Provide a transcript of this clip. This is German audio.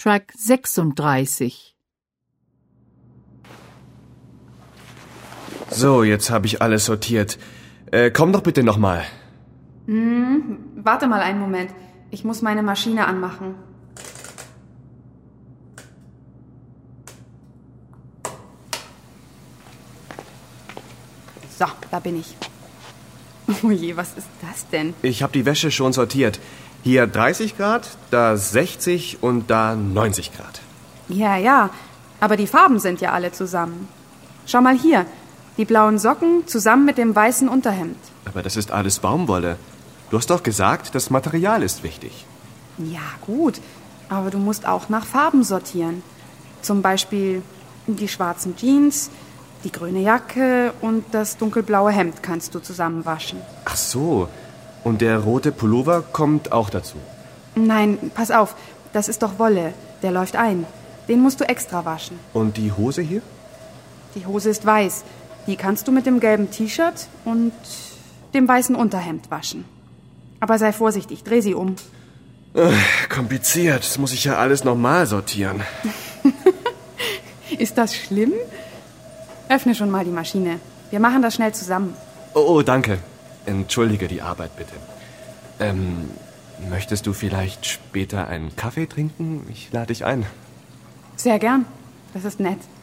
Track 36. So, jetzt habe ich alles sortiert. Komm doch bitte nochmal. Warte mal einen Moment. Ich muss meine Maschine anmachen. So, da bin ich. Oh je, was ist das denn? Ich habe die Wäsche schon sortiert. Hier 30 Grad, da 60 und da 90 Grad. Ja, aber die Farben sind ja alle zusammen. Schau mal hier, die blauen Socken zusammen mit dem weißen Unterhemd. Aber das ist alles Baumwolle. Du hast doch gesagt, das Material ist wichtig. Ja, gut, aber du musst auch nach Farben sortieren. Zum Beispiel die schwarzen Jeans, die grüne Jacke und das dunkelblaue Hemd kannst du zusammen waschen. Ach so, und der rote Pullover kommt auch dazu. Nein, pass auf, das ist doch Wolle, der läuft ein. Den musst du extra waschen. Und die Hose hier? Die Hose ist weiß. Die kannst du mit dem gelben T-Shirt und dem weißen Unterhemd waschen. Aber sei vorsichtig, dreh sie um. Kompliziert, das muss ich ja alles nochmal sortieren. Ist das schlimm? Öffne schon mal die Maschine. Wir machen das schnell zusammen. Oh, danke. Entschuldige die Arbeit bitte. Möchtest du vielleicht später einen Kaffee trinken? Ich lade dich ein. Sehr gern. Das ist nett.